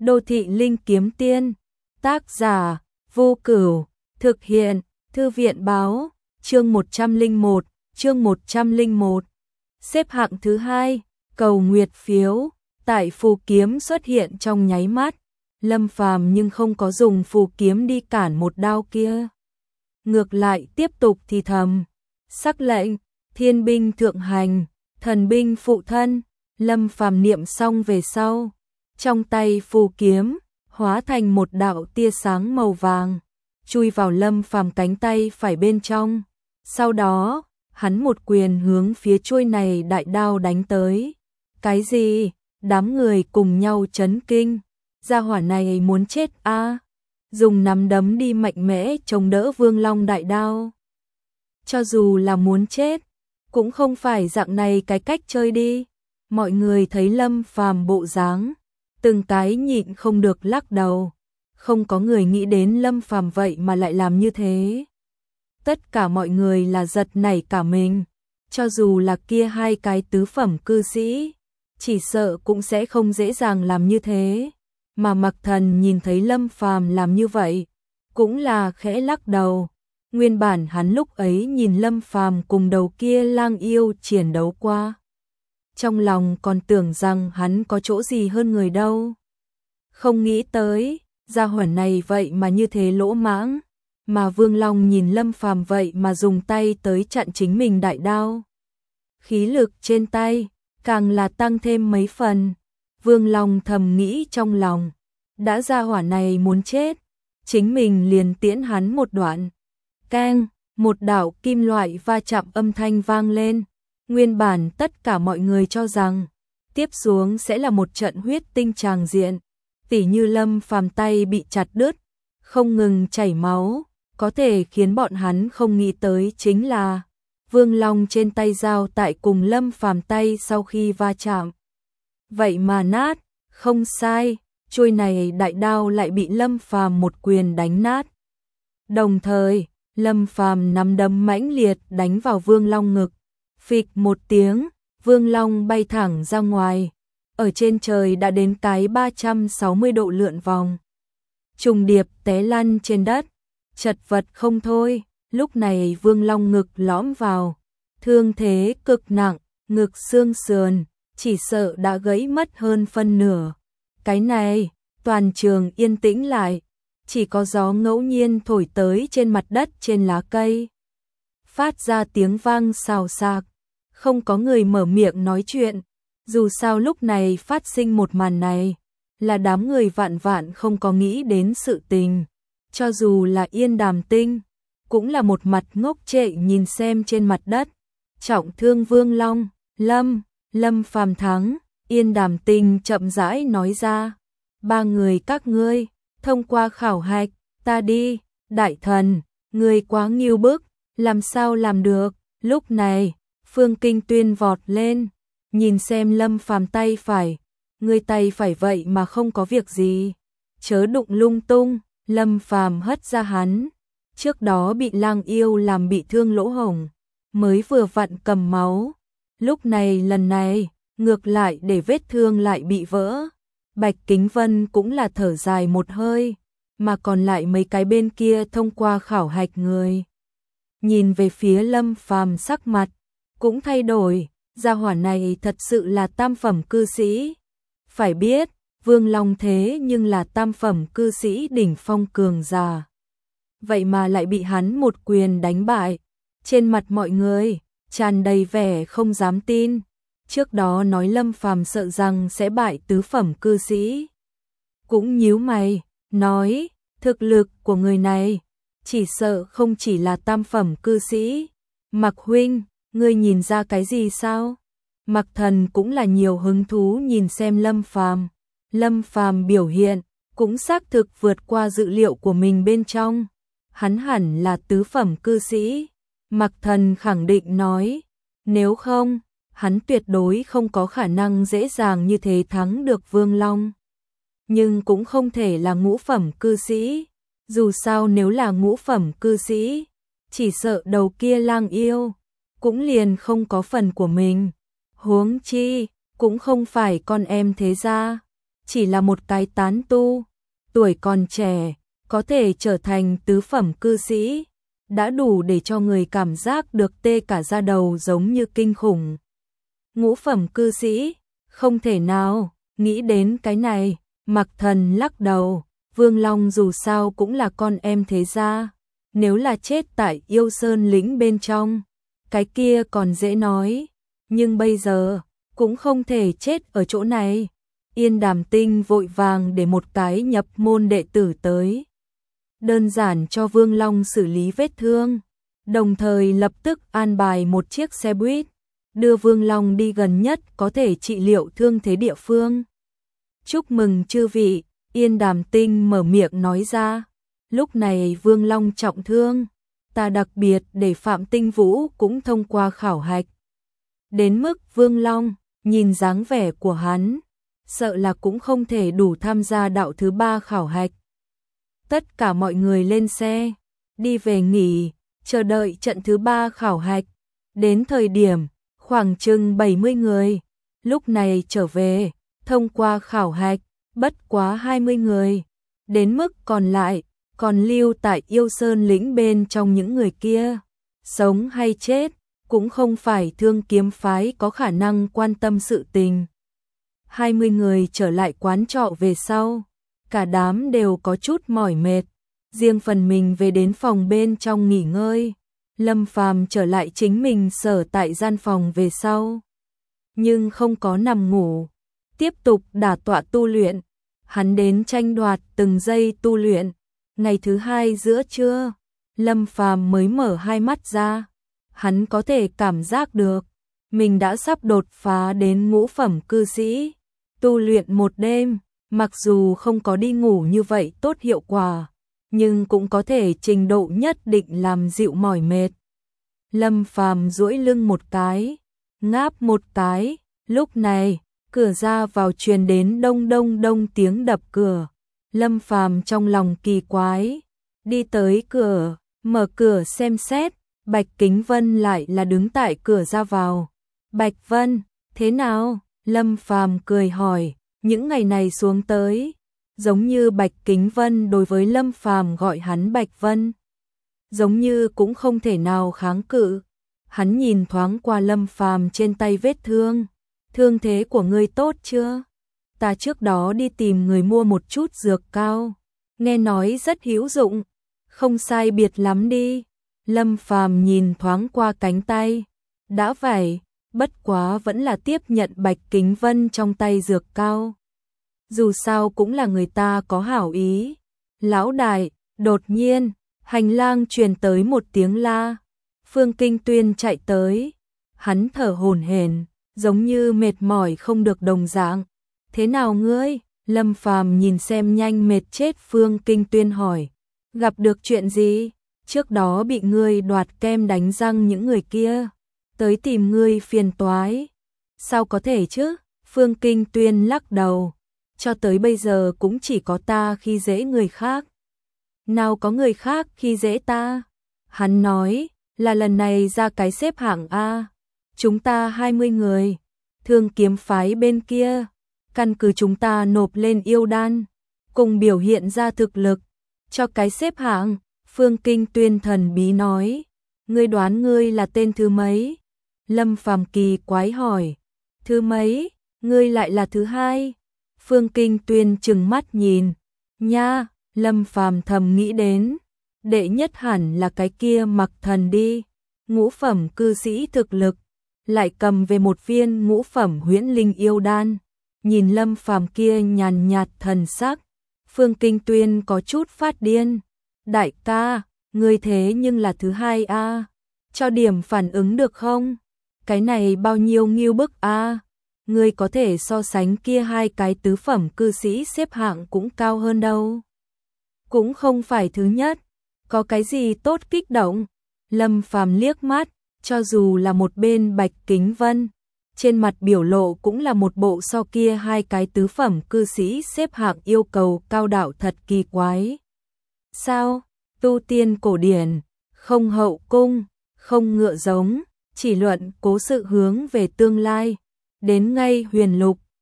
Đô thị linh kiếm tiên, tác giả, Vô Cửu, thực hiện, Thư viện báo, chương 101, xếp hạng thứ 2, cầu nguyệt phiếu, tại phù kiếm xuất hiện trong nháy mắt, Lâm Phàm nhưng không có dùng phù kiếm đi cản một đao kia. Ngược lại tiếp tục thì thầm, sắc lệnh, thiên binh thượng hành, thần binh phụ thân, Lâm Phàm niệm xong về sau. Trong tay phù kiếm, hóa thành một đạo tia sáng màu vàng, chui vào Lâm Phàm cánh tay phải bên trong. Sau đó, hắn một quyền hướng phía chuôi này đại đao đánh tới. Cái gì? Đám người cùng nhau chấn kinh. Gia hỏa này muốn chết a? Dùng nắm đấm đi mạnh mẽ chống đỡ Vương Long đại đao. Cho dù là muốn chết, cũng không phải dạng này cái cách chơi đi. Mọi người thấy Lâm Phàm bộ dáng, từng cái nhịn không được lắc đầu. Không có người nghĩ đến Lâm Phàm vậy mà lại làm như thế. Tất cả mọi người là giật nảy cả mình. Cho dù là kia hai cái tứ phẩm cư sĩ, chỉ sợ cũng sẽ không dễ dàng làm như thế. Mà Mặc Thần nhìn thấy Lâm Phàm làm như vậy, cũng là khẽ lắc đầu. Nguyên bản hắn lúc ấy nhìn Lâm Phàm cùng đầu kia lang yêu chiến đấu qua, trong lòng còn tưởng rằng hắn có chỗ gì hơn người đâu. Không nghĩ tới, gia hỏa này vậy mà như thế lỗ mãng, mà Vương Long nhìn Lâm Phàm vậy mà dùng tay tới chặn chính mình đại đao. Khí lực trên tay, càng là tăng thêm mấy phần. Vương Long thầm nghĩ trong lòng, đã gia hỏa này muốn chết, chính mình liền tiễn hắn một đoạn. Keng, một đạo kim loại va chạm âm thanh vang lên. Nguyên bản tất cả mọi người cho rằng tiếp xuống sẽ là một trận huyết tinh tràng diện, tỉ như Lâm Phàm tay bị chặt đứt, không ngừng chảy máu. Có thể khiến bọn hắn không nghĩ tới chính là Vương Long trên tay dao tại cùng Lâm Phàm tay sau khi va chạm, vậy mà nát. Không sai, chuôi này đại đao lại bị Lâm Phàm một quyền đánh nát. Đồng thời, Lâm Phàm nắm đấm mãnh liệt đánh vào Vương Long ngực. Phịch một tiếng, Vương Long bay thẳng ra ngoài, ở trên trời đã đến cái 360 độ lượn vòng, trùng điệp té lăn trên đất, chật vật không thôi. Lúc này Vương Long ngực lõm vào, thương thế cực nặng, ngực xương sườn chỉ sợ đã gãy mất hơn phân nửa. Cái này, toàn trường yên tĩnh lại, chỉ có gió ngẫu nhiên thổi tới trên mặt đất trên lá cây, phát ra tiếng vang xào xạc. Không có người mở miệng nói chuyện, dù sao lúc này phát sinh một màn này, là đám người vạn vạn không có nghĩ đến sự tình. Cho dù là Yên Đàm Tinh, cũng là một mặt ngốc trệ nhìn xem trên mặt đất trọng thương Vương Long. Lâm Phàm thắng. Yên Đàm Tinh chậm rãi nói ra, ba người các ngươi thông qua khảo hạch, ta đi. Đại thần, ngươi quá nghiêu bức, làm sao làm được? Lúc này Phương Kinh Tuyên vọt lên, nhìn xem Lâm Phàm tay phải, ngươi tay phải vậy mà không có việc gì, chớ đụng lung tung. Lâm Phàm hất ra hắn, trước đó bị lang yêu làm bị thương lỗ hổng, mới vừa vặn cầm máu, lúc này lần này ngược lại để vết thương lại bị vỡ. Bạch Kính Vân cũng là thở dài một hơi, mà còn lại mấy cái bên kia thông qua khảo hạch người, nhìn về phía Lâm Phàm sắc mặt cũng thay đổi. Gia hỏa này thật sự là tam phẩm cư sĩ. Phải biết, Vương Long thế nhưng là tam phẩm cư sĩ đỉnh phong cường giả, vậy mà lại bị hắn một quyền đánh bại. Trên mặt mọi người tràn đầy vẻ không dám tin. Trước đó nói Lâm Phàm sợ rằng sẽ bại tứ phẩm cư sĩ, cũng nhíu mày, nói thực lực của người này chỉ sợ không chỉ là tam phẩm cư sĩ. Mặc huynh, ngươi nhìn ra cái gì sao? Mặc Thần cũng là nhiều hứng thú nhìn xem Lâm Phàm. Lâm Phàm biểu hiện cũng xác thực vượt qua dự liệu của mình bên trong, hắn hẳn là tứ phẩm cư sĩ. Mặc Thần khẳng định nói, nếu không, hắn tuyệt đối không có khả năng dễ dàng như thế thắng được Vương Long. Nhưng cũng không thể là ngũ phẩm cư sĩ, dù sao nếu là ngũ phẩm cư sĩ, chỉ sợ đầu kia lang yêu cũng liền không có phần của mình. Huống chi, cũng không phải con em thế gia. chỉ là một cái tán tu, tuổi còn trẻ, có thể trở thành tứ phẩm cư sĩ, đã đủ để cho người cảm giác được tê cả da đầu giống như kinh khủng. Ngũ phẩm cư sĩ, không thể nào, nghĩ đến cái này, Mặc Thần lắc đầu, Vương Long dù sao cũng là con em thế gia, nếu là chết tại Yêu Sơn lĩnh bên trong, cái kia còn dễ nói, nhưng bây giờ, cũng không thể chết ở chỗ này. Yên Đàm Tinh vội vàng để một cái nhập môn đệ tử tới, đơn giản cho Vương Long xử lý vết thương, đồng thời lập tức an bài một chiếc xe buýt, đưa Vương Long đi gần nhất có thể trị liệu thương thế địa phương. Chúc mừng chư vị, Yên Đàm Tinh mở miệng nói ra, lúc này Vương Long trọng thương, ta đặc biệt để Phạm Tinh Vũ cũng thông qua khảo hạch. Đến mức Vương Long, nhìn dáng vẻ của hắn, sợ là cũng không thể đủ tham gia đạo thứ 3 khảo hạch. Tất cả mọi người lên xe, đi về nghỉ, chờ đợi trận thứ 3 khảo hạch. Đến thời điểm, khoảng chừng 70 người, lúc này trở về, thông qua khảo hạch, bất quá 20 người. Đến mức còn lại, còn lưu tại Yêu Sơn lĩnh bên trong những người kia, sống hay chết, cũng không phải Thương Kiếm phái có khả năng quan tâm sự tình. 20 người trở lại quán trọ về sau, cả đám đều có chút mỏi mệt, riêng phần mình về đến phòng bên trong nghỉ ngơi. Lâm Phàm trở lại chính mình sở tại gian phòng về sau, nhưng không có nằm ngủ, tiếp tục đả tọa tu luyện. Hắn đến tranh đoạt từng giây tu luyện. Ngày thứ 2 giữa trưa, Lâm Phàm mới mở hai mắt ra, hắn có thể cảm giác được mình đã sắp đột phá đến ngũ phẩm cư sĩ. Tu luyện một đêm, mặc dù không có đi ngủ như vậy tốt hiệu quả, nhưng cũng có thể trình độ nhất định làm dịu mỏi mệt. Lâm Phàm duỗi lưng một cái, ngáp một cái, lúc này, cửa ra vào truyền đến đông đông đông tiếng đập cửa. Lâm Phàm trong lòng kỳ quái, đi tới cửa, mở cửa xem xét, Bạch Kính Vân lại là đứng tại cửa ra vào. Bạch Vân, thế nào? Lâm Phàm cười hỏi, những ngày này xuống tới, giống như Bạch Kính Vân đối với Lâm Phàm gọi hắn Bạch Vân, giống như cũng không thể nào kháng cự. Hắn nhìn thoáng qua Lâm Phàm trên tay vết thương, thương thế của ngươi tốt chưa? Ta trước đó đi tìm người mua một chút dược cao, nghe nói rất hữu dụng, không sai biệt lắm đi. Lâm Phàm nhìn thoáng qua cánh tay, đã vậy, bất quá vẫn là tiếp nhận Bạch Kính Vân trong tay dược cao. Dù sao cũng là người ta có hảo ý. Lão đại, đột nhiên, hành lang truyền tới một tiếng la. Phương Kinh Tuyên chạy tới, hắn thở hổn hển, giống như mệt mỏi không được đồng dạng. Thế nào ngươi? Lâm Phàm nhìn xem nhanh mệt chết Phương Kinh Tuyên hỏi, gặp được chuyện gì? Trước đó bị ngươi đoạt kem đánh răng những người kia, tới tìm ngươi phiền toái. Sao có thể chứ? Phương Kinh Tuyên lắc đầu, cho tới bây giờ cũng chỉ có ta khi dễ người khác. Nào có người khác khi dễ ta? Hắn nói, là lần này ra cái xếp hạng A, chúng ta 20 người, Thương Kiếm phái bên kia, căn cứ chúng ta nộp lên yêu đan, cùng biểu hiện ra thực lực, cho cái xếp hạng. Phương Kinh Tuyên thần bí nói, ngươi đoán ngươi là tên thứ mấy? Lâm Phàm kỳ quái hỏi, thứ mấy? Ngươi lại là thứ 2. Phương Kinh Tuyên trừng mắt nhìn, nha. Lâm Phàm thầm nghĩ đến, đệ nhất hẳn là cái kia Mặc Thần đi, ngũ phẩm cư sĩ thực lực, lại cầm về một viên ngũ phẩm huyễn linh yêu đan. Nhìn Lâm Phàm kia nhàn nhạt thần sắc, Phương Kinh Tuyên có chút phát điên. Đại ca, ngươi thế nhưng là thứ 2 a, cho điểm phản ứng được không? Cái này bao nhiêu nghiêu bức a? Ngươi có thể so sánh kia 2 cái tứ phẩm cư sĩ xếp hạng cũng cao hơn đâu. Cũng không phải thứ nhất, có cái gì tốt kích động? Lâm Phàm liếc mắt, cho dù là một bên Bạch Kính Vân, trên mặt biểu lộ cũng là một bộ so kia 2 cái tứ phẩm cư sĩ xếp hạng yêu cầu cao đạo thật kỳ quái. Sao? Tu tiên cổ điển, không hậu cung, không ngựa giống, chỉ luận cố sự hướng về tương lai. Đến ngay huyền lục,